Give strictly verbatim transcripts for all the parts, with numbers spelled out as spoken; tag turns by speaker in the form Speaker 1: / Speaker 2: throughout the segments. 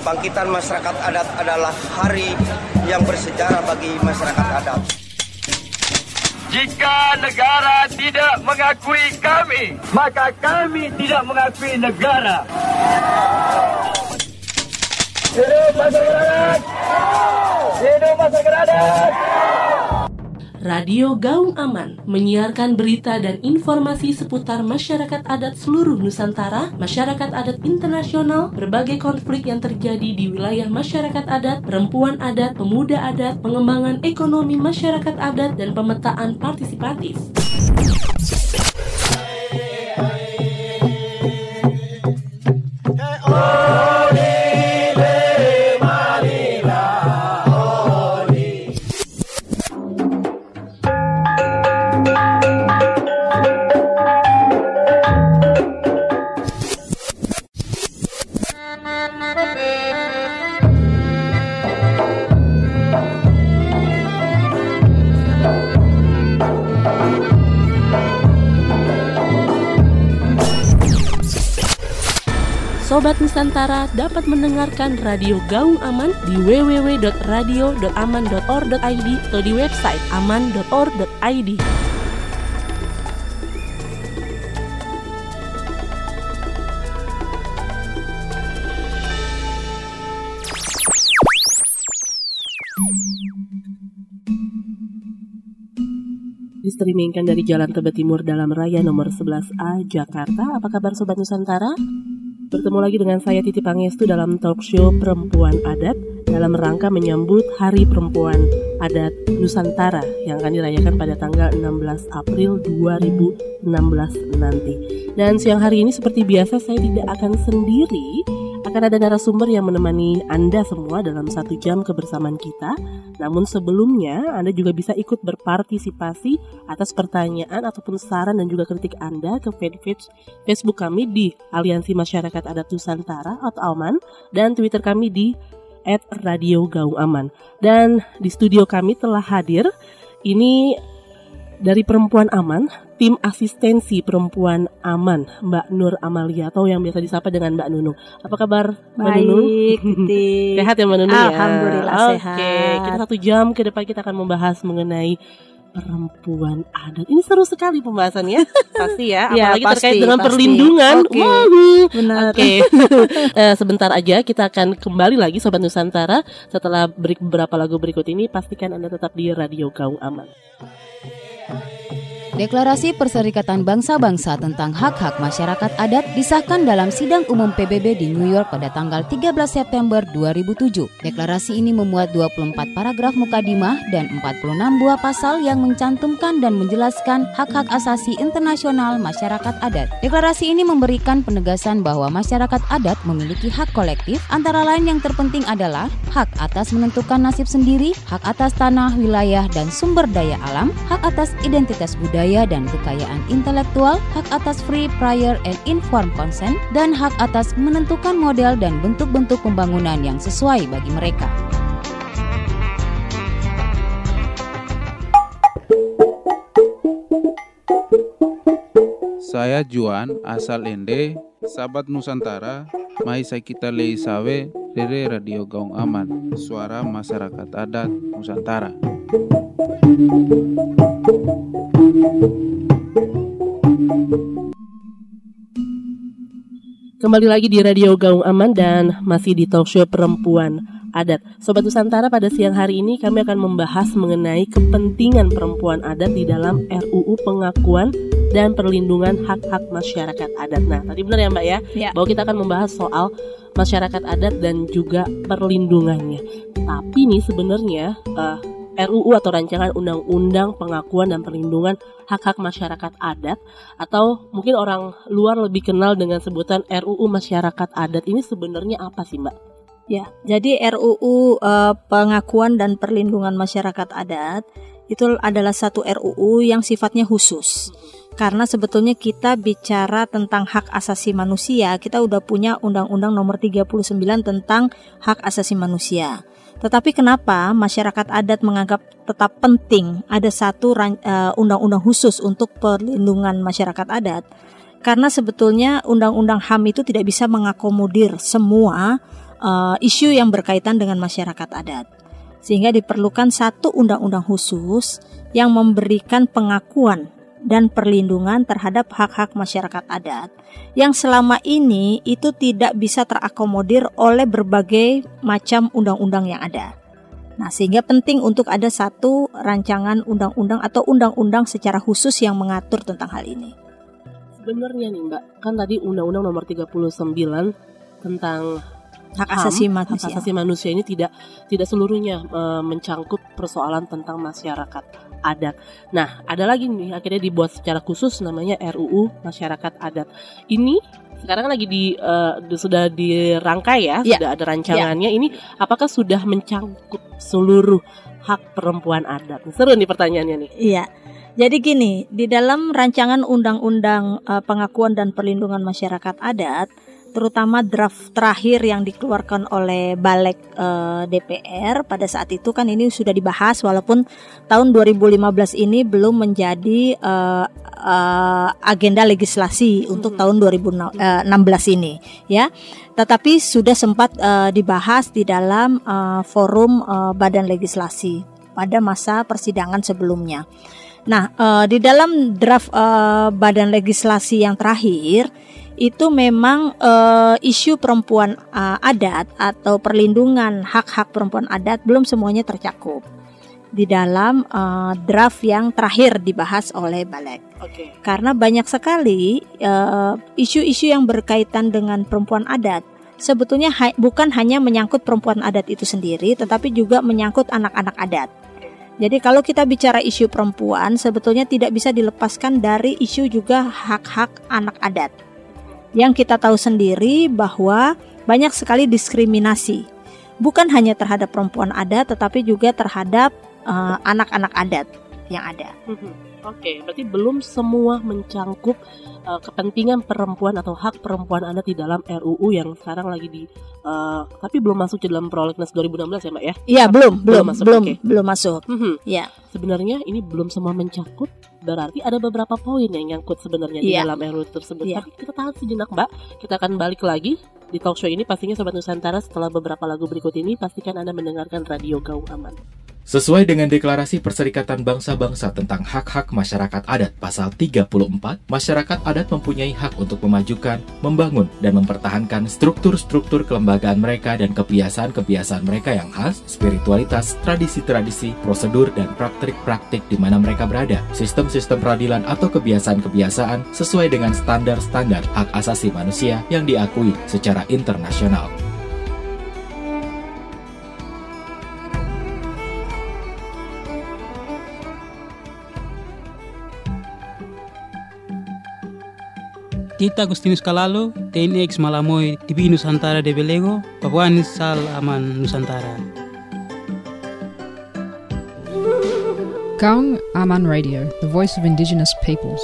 Speaker 1: kebangkitan masyarakat adat adalah hari yang bersejarah bagi masyarakat adat.
Speaker 2: Jika negara tidak mengakui kami, maka kami tidak mengakui negara. Hidup masyarakat adat! Hidup masyarakat adat!
Speaker 3: Radio Gaung Aman menyiarkan berita dan informasi seputar masyarakat adat seluruh Nusantara, masyarakat adat internasional, berbagai konflik yang terjadi di wilayah masyarakat adat, perempuan adat, pemuda adat, pengembangan ekonomi masyarakat adat, dan pemetaan partisipatif. Sobat Nusantara dapat mendengarkan Radio Gaung Aman di w w w dot radio dot aman dot org dot i d atau di website aman dot org dot i d. Distreamingkan dari Jalan Tebet Timur Dalam Raya nomor sebelas A, Jakarta. Apa kabar Sobat Nusantara? Bertemu lagi dengan saya Titi Pangestu dalam talk show Perempuan Adat dalam rangka menyambut Hari Perempuan Adat Nusantara yang akan dirayakan pada tanggal enam belas April dua ribu enam belas nanti. Dan siang hari ini seperti biasa saya tidak akan sendiri, akan ada narasumber yang menemani Anda semua dalam satu jam kebersamaan kita. Namun sebelumnya Anda juga bisa ikut berpartisipasi atas pertanyaan ataupun saran dan juga kritik Anda ke fanpage Facebook kami di Aliansi Masyarakat Adat Nusantara atau Aman, dan Twitter kami di et radio gaung aman. Dan di studio kami telah hadir ini dari Perempuan Aman, tim asistensi Perempuan Aman, Mbak Nur Amalia atau yang biasa disapa dengan Mbak Nunung. Apa kabar Mbak Nunung?
Speaker 4: Baik,
Speaker 3: sehat ya Mbak Nunung ya?
Speaker 4: Alhamdulillah
Speaker 3: Oke,
Speaker 4: sehat.
Speaker 3: Oke, kita satu jam ke depan kita akan membahas mengenai perempuan adat. Ini seru sekali pembahasannya, pasti ya, apalagi
Speaker 4: ya, pasti,
Speaker 3: terkait dengan
Speaker 4: pasti.
Speaker 3: perlindungan.
Speaker 4: Oke,
Speaker 3: Wow.
Speaker 4: benar.
Speaker 3: Oke, uh, sebentar aja kita akan kembali lagi Sobat Nusantara setelah break beberapa lagu berikut ini. Pastikan Anda tetap di Radio Gaung Aman.
Speaker 5: Deklarasi Perserikatan Bangsa-Bangsa tentang Hak-Hak Masyarakat Adat disahkan dalam Sidang Umum P B B di New York pada tanggal tiga belas September dua ribu tujuh. Deklarasi ini memuat dua puluh empat paragraf mukadimah dan empat puluh enam buah pasal yang mencantumkan dan menjelaskan hak-hak asasi internasional masyarakat adat. Deklarasi ini memberikan penegasan bahwa masyarakat adat memiliki hak kolektif, antara lain yang terpenting adalah hak atas menentukan nasib sendiri, hak atas tanah, wilayah, dan sumber daya alam, hak atas identitas budaya dan kekayaan intelektual, hak atas free, prior, and informed consent, dan hak atas menentukan model dan bentuk-bentuk pembangunan yang sesuai bagi mereka.
Speaker 6: Saya Juan, asal Ende, sahabat Nusantara, mai saya kita lei sawe dari Radio Gaung Aman, suara masyarakat adat Nusantara.
Speaker 3: Kembali lagi di Radio Gaung Aman dan masih di talk show Perempuan Adat. Sobat Nusantara, pada siang hari ini kami akan membahas mengenai kepentingan perempuan adat di dalam R U U Pengakuan dan Perlindungan Hak-Hak Masyarakat Adat. Nah, tadi benar ya Mbak ya,
Speaker 4: ya.
Speaker 3: bahwa kita akan membahas soal masyarakat adat dan juga perlindungannya. Tapi nih sebenarnya uh, R U U atau Rancangan Undang-Undang Pengakuan dan Perlindungan Hak-Hak Masyarakat Adat, atau mungkin orang luar lebih kenal dengan sebutan R U U Masyarakat Adat, ini sebenarnya apa sih Mbak?
Speaker 4: Ya, jadi R U U uh, Pengakuan dan Perlindungan Masyarakat Adat itu adalah satu R U U yang sifatnya khusus. Karena sebetulnya kita bicara tentang hak asasi manusia, kita udah punya Undang-Undang Nomor tiga puluh sembilan tentang hak asasi manusia. Tetapi kenapa masyarakat adat menganggap tetap penting ada satu uh, undang-undang khusus untuk perlindungan masyarakat adat? Karena sebetulnya Undang-Undang H A M itu tidak bisa mengakomodir semua uh, isu yang berkaitan dengan masyarakat adat. Sehingga diperlukan satu undang-undang khusus yang memberikan pengakuan dan perlindungan terhadap hak-hak masyarakat adat yang selama ini itu tidak bisa terakomodir oleh berbagai macam undang-undang yang ada. Nah, sehingga penting untuk ada satu rancangan undang-undang atau undang-undang secara khusus yang mengatur tentang hal ini.
Speaker 3: Sebenarnya nih Mbak, kan tadi Undang-Undang Nomor tiga puluh sembilan tentang
Speaker 4: hak asasi manusia.
Speaker 3: Hak asasi manusia ini tidak tidak seluruhnya e, mencangkut persoalan tentang masyarakat adat. Nah, ada lagi nih akhirnya dibuat secara khusus namanya R U U Masyarakat Adat. Ini sekarang lagi di uh, sudah dirangkai ya, ya, sudah ada rancangannya. Ya. Ini apakah sudah mencangkut seluruh hak perempuan adat? Seru nih pertanyaannya nih.
Speaker 4: Iya. Jadi gini, di dalam rancangan undang-undang uh, pengakuan dan perlindungan masyarakat adat, terutama draft terakhir yang dikeluarkan oleh Balik uh, D P R pada saat itu kan ini sudah dibahas walaupun tahun dua ribu lima belas ini belum menjadi uh, uh, agenda legislasi untuk hmm. tahun dua ribu enam belas ini ya. Tetapi sudah sempat uh, dibahas di dalam uh, forum uh, badan legislasi pada masa persidangan sebelumnya. Nah, uh, di dalam draft uh, badan legislasi yang terakhir itu memang uh, isu perempuan uh, adat atau perlindungan hak-hak perempuan adat belum semuanya tercakup di dalam uh, draft yang terakhir dibahas oleh Balik.
Speaker 3: Okay.
Speaker 4: Karena banyak sekali uh, isu-isu yang berkaitan dengan perempuan adat sebetulnya ha- bukan hanya menyangkut perempuan adat itu sendiri, tetapi juga menyangkut anak-anak adat. Jadi kalau kita bicara isu perempuan sebetulnya tidak bisa dilepaskan dari isu juga hak-hak anak adat. Yang kita tahu sendiri bahwa banyak sekali diskriminasi, bukan hanya terhadap perempuan adat, tetapi juga terhadap uh, anak-anak adat yang ada.
Speaker 3: Oke, okay, berarti belum semua mencangkup uh, kepentingan perempuan atau hak perempuan adat di dalam R U U yang sekarang lagi di, uh, tapi belum masuk ke dalam prolegnas dua ribu enam belas ya Mbak ya?
Speaker 4: Iya, belum, belum,
Speaker 3: belum masuk.
Speaker 4: Belum,
Speaker 3: okay.
Speaker 4: belum masuk.
Speaker 3: Mm-hmm.
Speaker 4: Ya.
Speaker 3: Sebenarnya ini belum semua mencakup, berarti ada beberapa poin yang nyangkut sebenarnya di
Speaker 4: ya.
Speaker 3: dalam R U U tersebut.
Speaker 4: Ya.
Speaker 3: Tapi kita tahan sejenak Mbak, kita akan balik lagi di talk show ini pastinya Sobat Nusantara. Setelah beberapa lagu berikut ini pastikan Anda mendengarkan Radio Gaung Aman.
Speaker 7: Sesuai dengan Deklarasi Perserikatan Bangsa-Bangsa tentang Hak-Hak Masyarakat Adat Pasal tiga puluh empat, masyarakat adat mempunyai hak untuk memajukan, membangun, dan mempertahankan struktur-struktur kelembagaan mereka dan kebiasaan-kebiasaan mereka yang khas, spiritualitas, tradisi-tradisi, prosedur, dan praktik-praktik di mana mereka berada, sistem-sistem peradilan atau kebiasaan-kebiasaan sesuai dengan standar-standar hak asasi manusia yang diakui secara internasional.
Speaker 8: Kita Agustinus Kalalu, T N I X Malamoy, T V Nusantara de Belego, Papuan Sal Aman Nusantara.
Speaker 9: Gaung Aman Radio, the voice of indigenous peoples.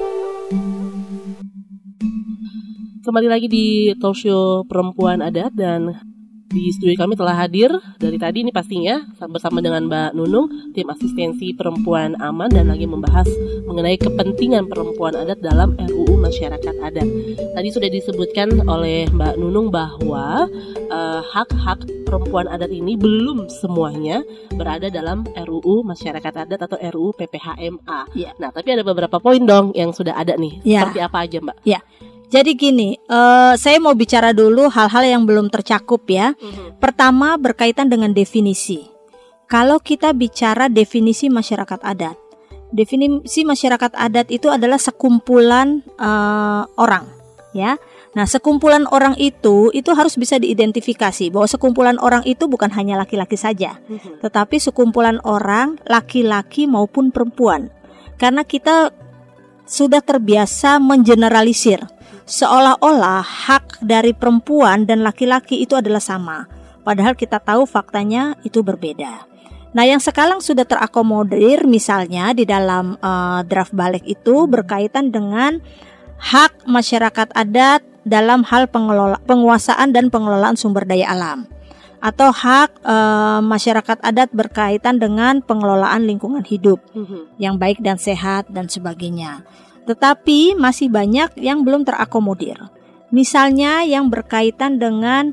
Speaker 3: Kembali lagi di talk show Perempuan Adat dan di studio kami telah hadir dari tadi ini pastinya bersama dengan Mbak Nunung, tim asistensi perempuan aman dan lagi membahas mengenai kepentingan perempuan adat dalam R U U Masyarakat Adat. Tadi sudah disebutkan oleh Mbak Nunung bahwa uh, hak-hak perempuan adat ini belum semuanya berada dalam R U U Masyarakat Adat atau R U U P P H M A. Ya. Nah, tapi ada beberapa poin dong yang sudah ada nih. Ya. Seperti apa aja, Mbak?
Speaker 4: Ya. Jadi gini, uh, saya mau bicara dulu hal-hal yang belum tercakup ya. Mm-hmm. Pertama berkaitan dengan definisi. Kalau kita bicara definisi masyarakat adat, definisi masyarakat adat itu adalah sekumpulan uh, orang, ya. Nah, sekumpulan orang itu itu harus bisa diidentifikasi bahwa sekumpulan orang itu bukan hanya laki-laki saja, mm-hmm. tetapi sekumpulan orang laki-laki maupun perempuan. Karena kita sudah terbiasa mengeneralisir. Seolah-olah hak dari perempuan dan laki-laki itu adalah sama. Padahal kita tahu faktanya itu berbeda. Nah, yang sekarang sudah terakomodir misalnya di dalam uh, draft Balik itu berkaitan dengan hak masyarakat adat dalam hal pengelola, penguasaan dan pengelolaan sumber daya alam. Atau hak uh, masyarakat adat berkaitan dengan pengelolaan lingkungan hidup mm-hmm. yang baik dan sehat dan sebagainya. Tetapi masih banyak yang belum terakomodir. Misalnya yang berkaitan dengan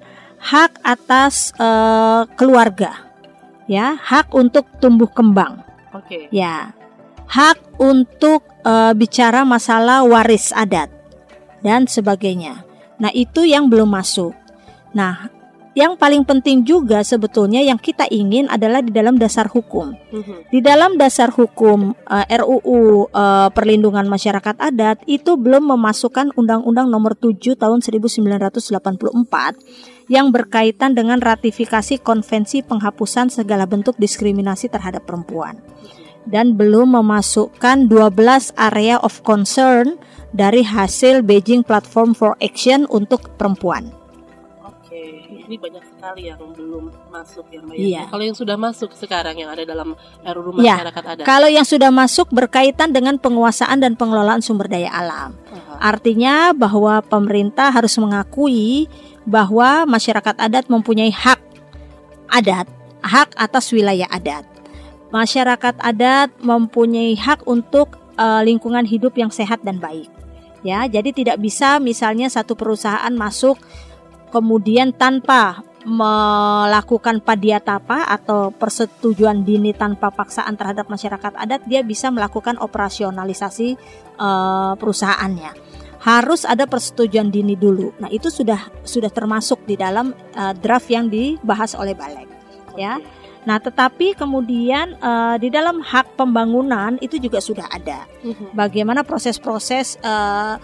Speaker 4: hak atas uh, keluarga, ya, hak untuk tumbuh kembang,
Speaker 3: Oke.
Speaker 4: ya, hak untuk uh, bicara masalah waris adat dan sebagainya. Nah, itu yang belum masuk. Nah, yang paling penting juga sebetulnya yang kita ingin adalah di dalam dasar hukum. Di dalam dasar hukum uh, R U U uh, Perlindungan Masyarakat Adat itu belum memasukkan Undang-Undang Nomor tujuh Tahun seribu sembilan ratus delapan puluh empat yang berkaitan dengan ratifikasi Konvensi Penghapusan Segala Bentuk Diskriminasi Terhadap Perempuan. Dan belum memasukkan dua belas area of concern dari hasil Beijing Platform for Action untuk perempuan.
Speaker 3: Ini banyak sekali yang belum masuk ya Mbak.
Speaker 4: Iya.
Speaker 3: Kalau yang sudah masuk sekarang yang ada dalam R U U
Speaker 4: Ya,
Speaker 3: Masyarakat Adat.
Speaker 4: kalau yang sudah masuk berkaitan dengan penguasaan dan pengelolaan sumber daya alam.
Speaker 3: Uh-huh.
Speaker 4: Artinya bahwa pemerintah harus mengakui bahwa masyarakat adat mempunyai hak adat, hak atas wilayah adat. Masyarakat adat mempunyai hak untuk uh, lingkungan hidup yang sehat dan baik. Ya, jadi tidak bisa misalnya satu perusahaan masuk kemudian tanpa melakukan padiatapa atau persetujuan dini tanpa paksaan terhadap masyarakat adat, dia bisa melakukan operasionalisasi uh, perusahaannya. Harus ada persetujuan dini dulu. Nah, itu sudah sudah termasuk di dalam uh, draft yang dibahas oleh Balek, ya. Nah, tetapi kemudian uh, di dalam hak pembangunan itu juga sudah ada. Bagaimana proses-proses uh,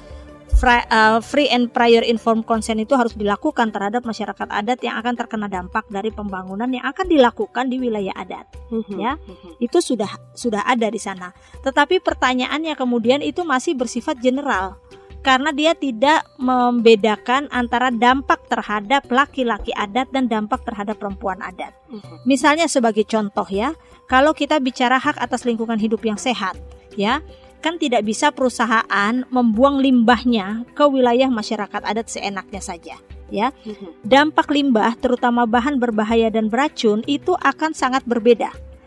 Speaker 4: free and prior informed consent itu harus dilakukan terhadap masyarakat adat yang akan terkena dampak dari pembangunan yang akan dilakukan di wilayah adat, mm-hmm. ya, mm-hmm. itu sudah sudah ada di sana. Tetapi pertanyaannya kemudian itu masih bersifat general karena dia tidak membedakan antara dampak terhadap laki-laki adat dan dampak terhadap perempuan adat. Mm-hmm. Misalnya sebagai contoh ya, kalau kita bicara hak atas lingkungan hidup yang sehat, ya. Kan tidak bisa perusahaan membuang limbahnya ke wilayah masyarakat adat seenaknya saja, ya. Dampak limbah terutama bahan berbahaya dan beracun itu akan sangat berbeda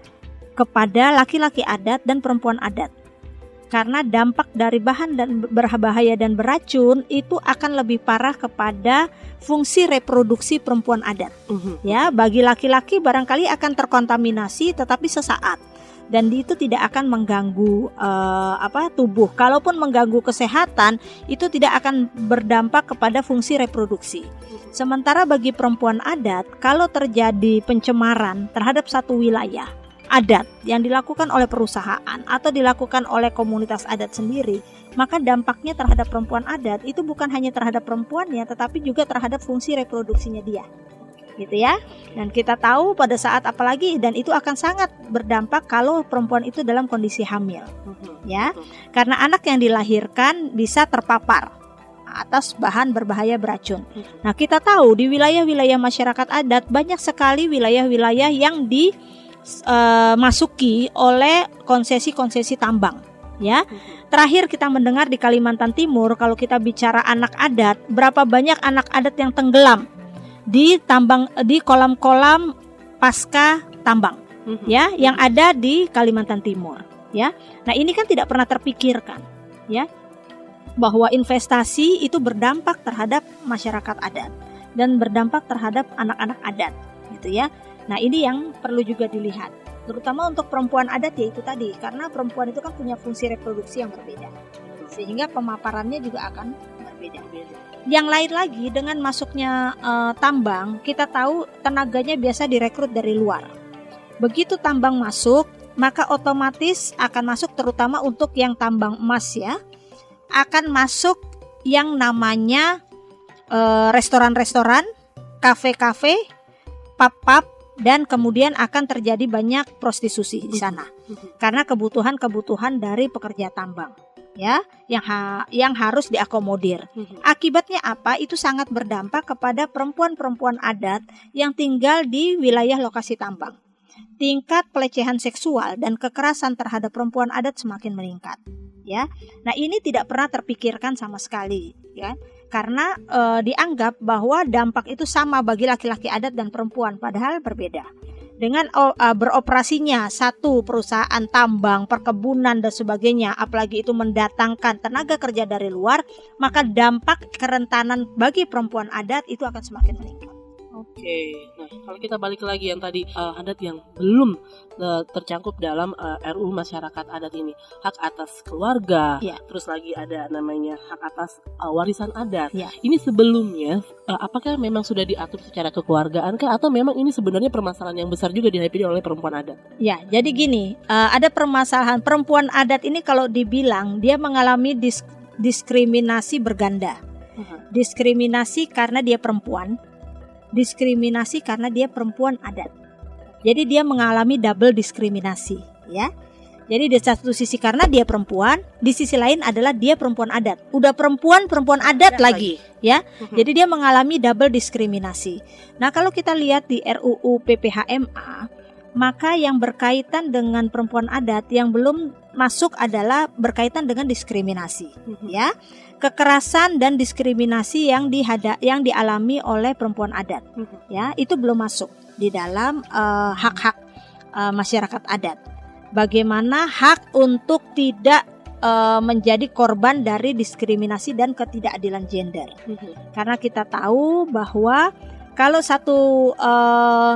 Speaker 4: kepada laki-laki adat dan perempuan adat. Karena dampak dari bahan dan berbahaya dan beracun itu akan lebih parah kepada fungsi reproduksi perempuan adat. Ya, bagi laki-laki barangkali akan terkontaminasi tetapi sesaat. Dan itu tidak akan mengganggu uh, apa tubuh. Kalaupun mengganggu kesehatan, itu tidak akan berdampak kepada fungsi reproduksi. Sementara bagi perempuan adat, kalau terjadi pencemaran terhadap satu wilayah adat yang dilakukan oleh perusahaan atau dilakukan oleh komunitas adat sendiri, maka dampaknya terhadap perempuan adat itu bukan hanya terhadap perempuannya, tetapi juga terhadap fungsi reproduksinya dia. Gitu ya. Dan kita tahu pada saat apalagi dan itu akan sangat berdampak kalau perempuan itu dalam kondisi hamil, ya, karena anak yang dilahirkan bisa terpapar atas bahan berbahaya beracun. Nah, kita tahu di wilayah-wilayah masyarakat adat banyak sekali wilayah-wilayah yang dimasuki uh, oleh konsesi-konsesi tambang, ya. Terakhir kita mendengar di Kalimantan Timur, kalau kita bicara anak adat, berapa banyak anak adat yang tenggelam di tambang, di kolam-kolam pasca tambang, mm-hmm. ya, yang ada di Kalimantan Timur, ya. Nah, ini kan tidak pernah terpikirkan, ya, bahwa investasi itu berdampak terhadap masyarakat adat dan berdampak terhadap anak-anak adat, gitu ya. Nah, ini yang perlu juga dilihat, terutama untuk perempuan adat, yaitu tadi karena perempuan itu kan punya fungsi reproduksi yang berbeda, sehingga pemaparannya juga akan berbeda. Yang lain lagi, dengan masuknya uh, tambang, kita tahu tenaganya biasa direkrut dari luar. Begitu tambang masuk, maka otomatis akan masuk terutama untuk yang tambang emas, ya, akan masuk yang namanya uh, restoran-restoran, kafe-kafe, pub-pub, dan kemudian akan terjadi banyak prostitusi di sana karena kebutuhan-kebutuhan dari pekerja tambang, ya, yang ha- yang harus diakomodir. Akibatnya apa? Itu sangat berdampak kepada perempuan-perempuan adat yang tinggal di wilayah lokasi tambang. Tingkat pelecehan seksual dan kekerasan terhadap perempuan adat semakin meningkat, ya. Nah, ini tidak pernah terpikirkan sama sekali, ya. Karena e, dianggap bahwa dampak itu sama bagi laki-laki adat dan perempuan, padahal berbeda. Dengan o, e, beroperasinya satu perusahaan tambang, perkebunan dan sebagainya, apalagi itu mendatangkan tenaga kerja dari luar, maka dampak kerentanan bagi perempuan adat itu akan semakin meningkat.
Speaker 3: Oke, nah kalau kita balik lagi yang tadi uh, adat yang belum uh, tercangkup dalam uh, R U U masyarakat adat ini, hak atas keluarga,
Speaker 4: ya.
Speaker 3: Terus lagi ada namanya hak atas uh, warisan adat.
Speaker 4: Ya.
Speaker 3: Ini sebelumnya uh, apakah memang sudah diatur secara kekeluargaan kah, atau memang ini sebenarnya permasalahan yang besar juga dihadapi oleh perempuan adat?
Speaker 4: Ya, jadi gini, uh, ada permasalahan perempuan adat ini kalau dibilang dia mengalami dis- diskriminasi berganda, uh-huh. diskriminasi karena dia perempuan. Diskriminasi karena dia perempuan adat. Jadi dia mengalami double diskriminasi, ya. Jadi di satu sisi karena dia perempuan, di sisi lain adalah dia perempuan adat. Udah perempuan, perempuan adat, adat lagi, lagi, ya. Uh-huh. Jadi dia mengalami double diskriminasi. Nah, kalau kita lihat di R U U P P H M A, maka yang berkaitan dengan perempuan adat yang belum masuk adalah berkaitan dengan diskriminasi, uh-huh. ya. Kekerasan dan diskriminasi yang dihada, yang dialami oleh perempuan adat, uh-huh. ya, itu belum masuk di dalam uh, hak-hak uh, masyarakat adat. Bagaimana hak untuk tidak uh, menjadi korban dari diskriminasi dan ketidakadilan gender. Uh-huh. Karena kita tahu bahwa kalau satu uh,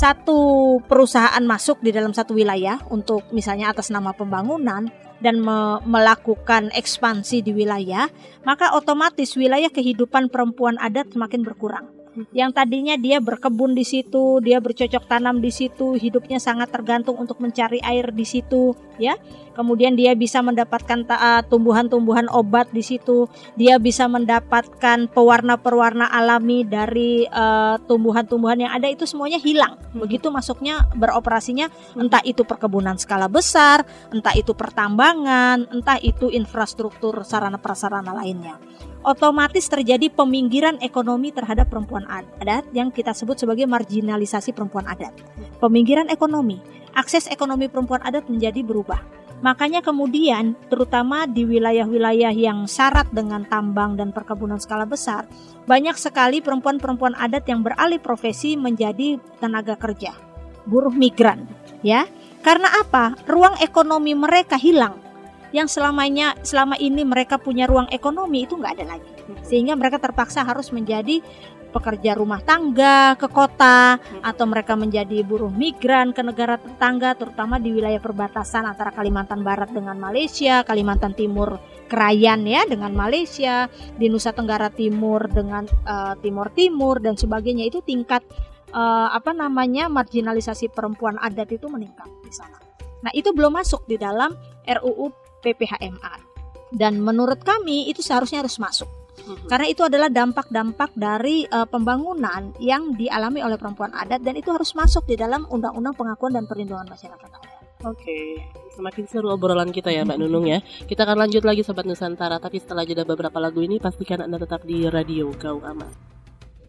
Speaker 4: satu perusahaan masuk di dalam satu wilayah untuk misalnya atas nama pembangunan dan me- melakukan ekspansi di wilayah, maka otomatis wilayah kehidupan perempuan adat semakin berkurang. Yang tadinya dia berkebun di situ, dia bercocok tanam di situ, hidupnya sangat tergantung untuk mencari air di situ, ya. Kemudian dia bisa mendapatkan ta- tumbuhan-tumbuhan obat di situ, dia bisa mendapatkan pewarna-pewarna alami dari uh, tumbuhan-tumbuhan yang ada, itu semuanya hilang. Begitu masuknya beroperasinya, entah itu perkebunan skala besar, entah itu pertambangan, entah itu infrastruktur sarana prasarana lainnya. Otomatis terjadi peminggiran ekonomi terhadap perempuan adat yang kita sebut sebagai marginalisasi perempuan adat. Peminggiran ekonomi, akses ekonomi perempuan adat menjadi berubah. Makanya kemudian terutama di wilayah-wilayah yang syarat dengan tambang dan perkebunan skala besar, banyak sekali perempuan-perempuan adat yang beralih profesi menjadi tenaga kerja, buruh migran, ya. Karena apa? Ruang ekonomi mereka hilang. Yang selamanya selama ini mereka punya ruang ekonomi itu nggak ada lagi, sehingga mereka terpaksa harus menjadi pekerja rumah tangga ke kota, atau mereka menjadi buruh migran ke negara tetangga, terutama di wilayah perbatasan antara Kalimantan Barat dengan Malaysia, Kalimantan Timur Krayan ya dengan Malaysia, di Nusa Tenggara Timur dengan uh, Timur Timur dan sebagainya. Itu tingkat uh, apa namanya marginalisasi perempuan adat itu meningkat di sana. Nah, itu belum masuk di dalam R U U P P H M A, dan menurut kami itu seharusnya harus masuk, hmm. karena itu adalah dampak-dampak dari uh, pembangunan yang dialami oleh perempuan adat, dan itu harus masuk di dalam Undang-Undang Pengakuan dan Perlindungan Masyarakat Adat.
Speaker 3: Oke, semakin seru obrolan kita ya Mbak Nunung ya. Kita akan lanjut lagi Sobat Nusantara, tapi setelah jeda beberapa lagu ini pastikan Anda tetap di Radio Gaung Aman.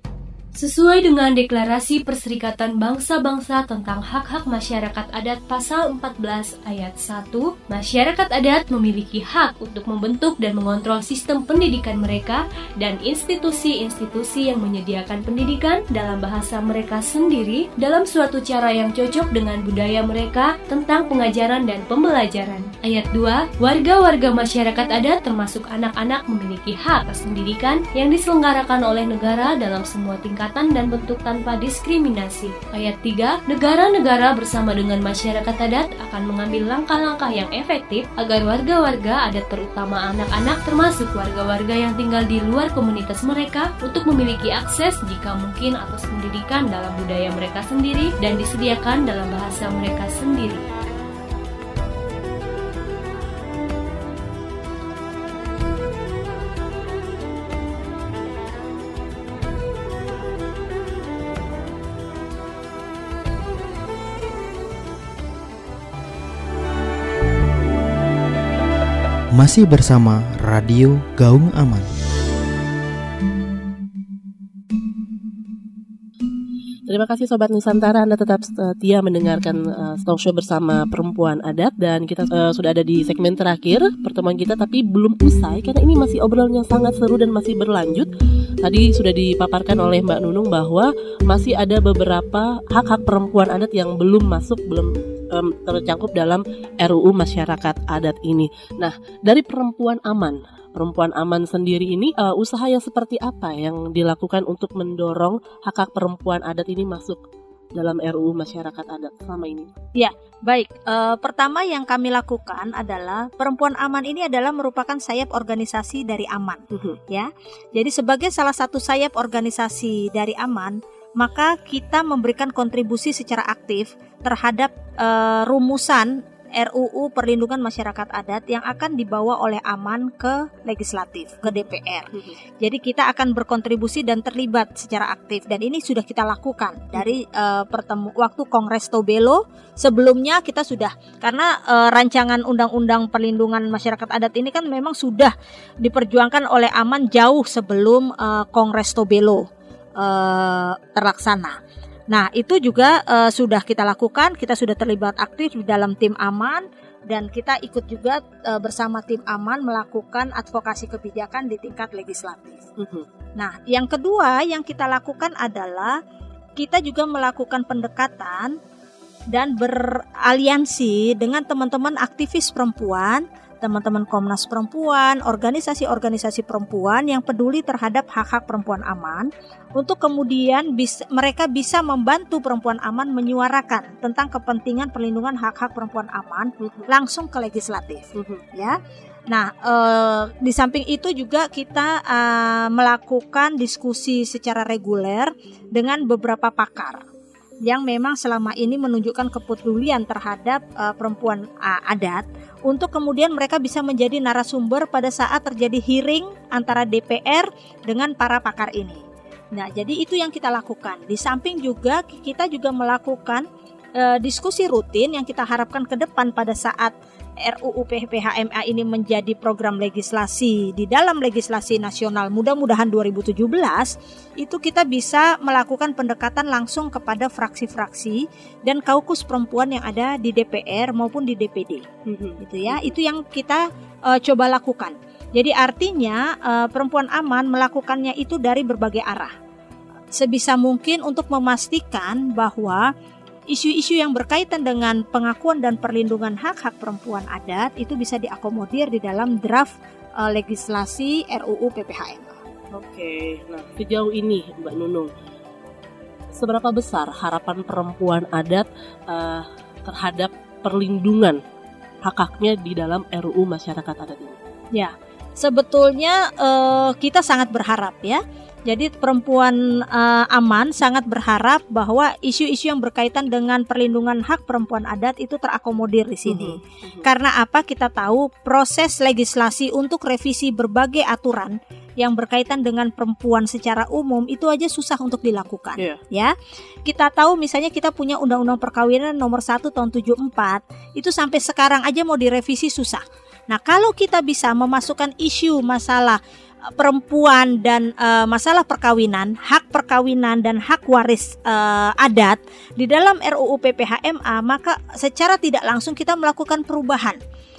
Speaker 10: Sesuai dengan Deklarasi Perserikatan Bangsa-Bangsa tentang Hak-Hak Masyarakat Adat Pasal empat belas Ayat satu, masyarakat adat memiliki hak untuk membentuk dan mengontrol sistem pendidikan mereka dan institusi-institusi yang menyediakan pendidikan dalam bahasa mereka sendiri dalam suatu cara yang cocok dengan budaya mereka tentang pengajaran dan pembelajaran. Ayat dua, warga-warga masyarakat adat termasuk anak-anak memiliki hak atas pendidikan yang diselenggarakan oleh negara dalam semua tingkat dan bentuk tanpa diskriminasi. Ayat tiga, negara-negara bersama dengan masyarakat adat akan mengambil langkah-langkah yang efektif agar warga-warga adat terutama anak-anak termasuk warga-warga yang tinggal di luar komunitas mereka untuk memiliki akses jika mungkin atas pendidikan dalam budaya mereka sendiri dan disediakan dalam bahasa mereka sendiri.
Speaker 11: Masih bersama Radio Gaung Aman.
Speaker 3: Terima kasih Sobat Nusantara, Anda tetap setia mendengarkan uh, talk show bersama Perempuan Adat. Dan kita uh, sudah ada di segmen terakhir pertemuan kita, tapi belum usai karena ini masih obrolan yang sangat seru dan masih berlanjut. Tadi sudah dipaparkan oleh Mbak Nunung bahwa masih ada beberapa hak-hak perempuan adat yang belum masuk, belum um, tercakup dalam R U U Masyarakat Adat ini. Nah, dari perempuan aman, perempuan aman sendiri ini uh, usaha yang seperti apa yang dilakukan untuk mendorong hak-hak perempuan adat ini masuk dalam R U U Masyarakat Adat selama ini?
Speaker 4: Ya, baik. E, pertama yang kami lakukan adalah perempuan aman ini adalah merupakan sayap organisasi dari Aman, uh-huh. ya. Jadi sebagai salah satu sayap organisasi dari Aman, maka kita memberikan kontribusi secara aktif terhadap e, rumusan R U U Perlindungan Masyarakat Adat yang akan dibawa oleh Aman ke legislatif, ke D P R. Hmm. Jadi kita akan berkontribusi dan terlibat secara aktif, dan ini sudah kita lakukan dari uh, pertemu waktu Kongres Tobelo. Sebelumnya kita sudah, karena uh, rancangan Undang-Undang Perlindungan Masyarakat Adat ini kan memang sudah diperjuangkan oleh Aman jauh sebelum uh, Kongres Tobelo uh, terlaksana. Nah, itu juga uh, sudah kita lakukan, kita sudah terlibat aktif di dalam tim Aman, dan kita ikut juga uh, bersama tim Aman melakukan advokasi kebijakan di tingkat legislatif. Uh-huh. Nah, yang kedua yang kita lakukan adalah kita juga melakukan pendekatan dan beraliansi dengan teman-teman aktivis perempuan, teman-teman Komnas Perempuan, organisasi-organisasi perempuan yang peduli terhadap hak-hak perempuan aman, untuk kemudian bisa, mereka bisa membantu perempuan aman menyuarakan tentang kepentingan perlindungan hak-hak perempuan aman langsung ke legislatif, ya. Nah, e, di samping itu juga kita e, melakukan diskusi secara reguler dengan beberapa pakar yang memang selama ini menunjukkan kepedulian terhadap uh, perempuan uh, adat, untuk kemudian mereka bisa menjadi narasumber pada saat terjadi hearing antara D P R dengan para pakar ini. Nah, jadi itu yang kita lakukan. Di samping juga kita juga melakukan uh, diskusi rutin yang kita harapkan ke depan pada saat R U U P P H M A ini menjadi program legislasi di dalam legislasi nasional, mudah-mudahan dua ribu tujuh belas, itu kita bisa melakukan pendekatan langsung kepada fraksi-fraksi dan kaukus perempuan yang ada di D P R maupun di D P D. Mm-hmm. Gitu ya, itu yang kita uh, coba lakukan. Jadi artinya uh, perempuan aman melakukannya itu dari berbagai arah. Sebisa mungkin untuk memastikan bahwa isu-isu yang berkaitan dengan pengakuan dan perlindungan hak-hak perempuan adat itu bisa diakomodir di dalam draft uh, legislasi R U U P P H M A.
Speaker 3: Oke, nah sejauh ini Mbak Nunung, seberapa besar harapan perempuan adat uh, terhadap perlindungan hak-haknya di dalam R U U Masyarakat Adat ini?
Speaker 4: Ya, sebetulnya uh, kita sangat berharap ya. Jadi perempuan uh, aman sangat berharap bahwa isu-isu yang berkaitan dengan perlindungan hak perempuan adat itu terakomodir di sini. Mm-hmm. Karena apa? Kita tahu proses legislasi untuk revisi berbagai aturan yang berkaitan dengan perempuan secara umum itu aja susah untuk dilakukan. Yeah. Ya, kita tahu misalnya kita punya Undang-Undang Perkawinan nomor satu tahun tujuh puluh empat, itu sampai sekarang aja mau direvisi susah. Nah, kalau kita bisa memasukkan isu masalah perempuan dan uh, masalah perkawinan, hak perkawinan dan hak waris uh, adat di dalam R U U P P H M A, maka secara tidak langsung kita melakukan perubahan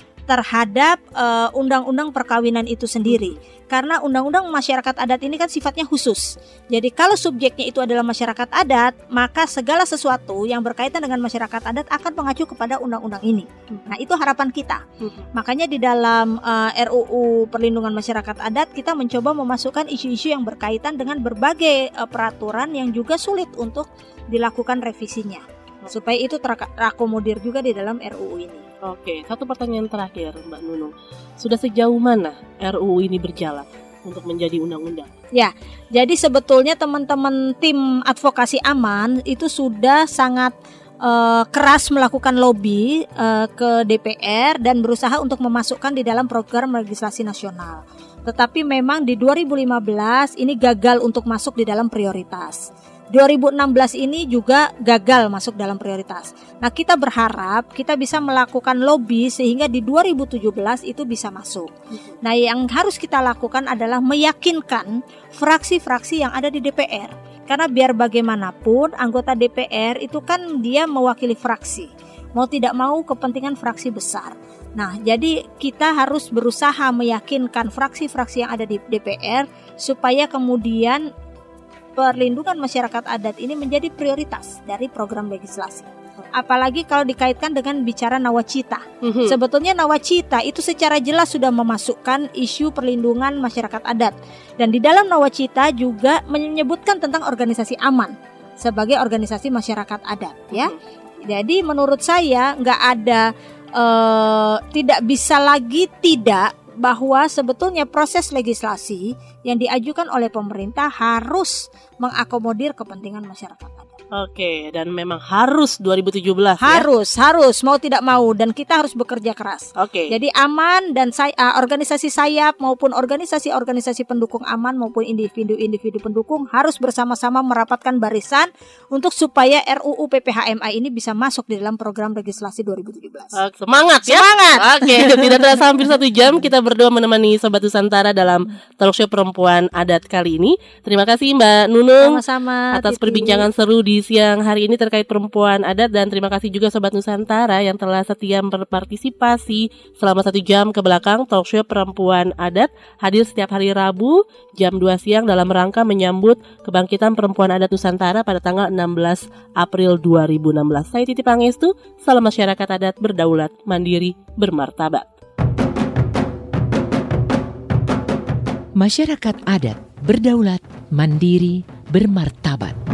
Speaker 4: terhadap uh, undang-undang perkawinan itu sendiri. Karena undang-undang masyarakat adat ini kan sifatnya khusus. Jadi kalau subjeknya itu adalah masyarakat adat, maka segala sesuatu yang berkaitan dengan masyarakat adat akan mengacu kepada undang-undang ini. Nah, itu harapan kita. Makanya di dalam uh, R U U Perlindungan Masyarakat Adat kita mencoba memasukkan isu-isu yang berkaitan dengan berbagai uh, peraturan yang juga sulit untuk dilakukan revisinya. Supaya itu terakomodir juga di dalam R U U ini.
Speaker 3: Oke, satu pertanyaan terakhir Mbak Nunung. Sudah sejauh mana R U U ini berjalan untuk menjadi undang-undang?
Speaker 4: Ya, jadi sebetulnya teman-teman tim advokasi aman itu sudah sangat uh, keras melakukan lobby uh, ke D P R dan berusaha untuk memasukkan di dalam program legislasi nasional. Tetapi memang di dua ribu lima belas ini gagal untuk masuk di dalam prioritas. dua ribu enam belas ini juga gagal masuk dalam prioritas. Nah, kita berharap kita bisa melakukan lobby sehingga di dua ribu tujuh belas itu bisa masuk. Nah, yang harus kita lakukan adalah meyakinkan fraksi-fraksi yang ada di D P R. Karena biar bagaimanapun anggota D P R itu kan dia mewakili fraksi. Mau tidak mau kepentingan fraksi besar. Nah, jadi kita harus berusaha meyakinkan fraksi-fraksi yang ada di D P R supaya kemudian perlindungan masyarakat adat ini menjadi prioritas dari program legislasi. Apalagi kalau dikaitkan dengan bicara nawacita.
Speaker 3: Mhm.
Speaker 4: Sebetulnya nawacita itu secara jelas sudah memasukkan isu perlindungan masyarakat adat. Dan di dalam nawacita juga menyebutkan tentang organisasi aman sebagai organisasi masyarakat adat, ya. Jadi menurut saya nggak ada eh, tidak bisa lagi tidak bahwa sebetulnya proses legislasi yang diajukan oleh pemerintah harus mengakomodir kepentingan masyarakat adat.
Speaker 3: Oke, dan memang harus dua ribu tujuh belas
Speaker 4: Harus, ya? harus mau tidak mau, dan kita harus bekerja keras.
Speaker 3: Oke.
Speaker 4: Jadi aman dan say, uh, organisasi sayap maupun organisasi-organisasi pendukung aman maupun individu-individu pendukung harus bersama-sama merapatkan barisan untuk supaya R U U P P H M A ini bisa masuk di dalam program legislasi dua ribu tujuh belas.
Speaker 3: Uh, semangat ya.
Speaker 4: Semangat.
Speaker 3: Oke, tidak terasa hampir satu jam kita berdua menemani Sobat Nusantara dalam talkshow perempuan adat kali ini. Terima kasih Mbak Nunung
Speaker 4: Sama-sama,
Speaker 3: atas
Speaker 4: Titi.
Speaker 3: perbincangan seru di siang hari ini terkait perempuan adat, dan terima kasih juga Sobat Nusantara yang telah setia berpartisipasi selama satu jam ke belakang. Talkshow perempuan adat hadir setiap hari Rabu jam dua siang dalam rangka menyambut kebangkitan perempuan adat Nusantara pada tanggal enam belas April dua ribu enam belas. Saya Titi Pangestu, salam masyarakat adat berdaulat, mandiri, bermartabat.
Speaker 12: Masyarakat adat berdaulat, mandiri, bermartabat.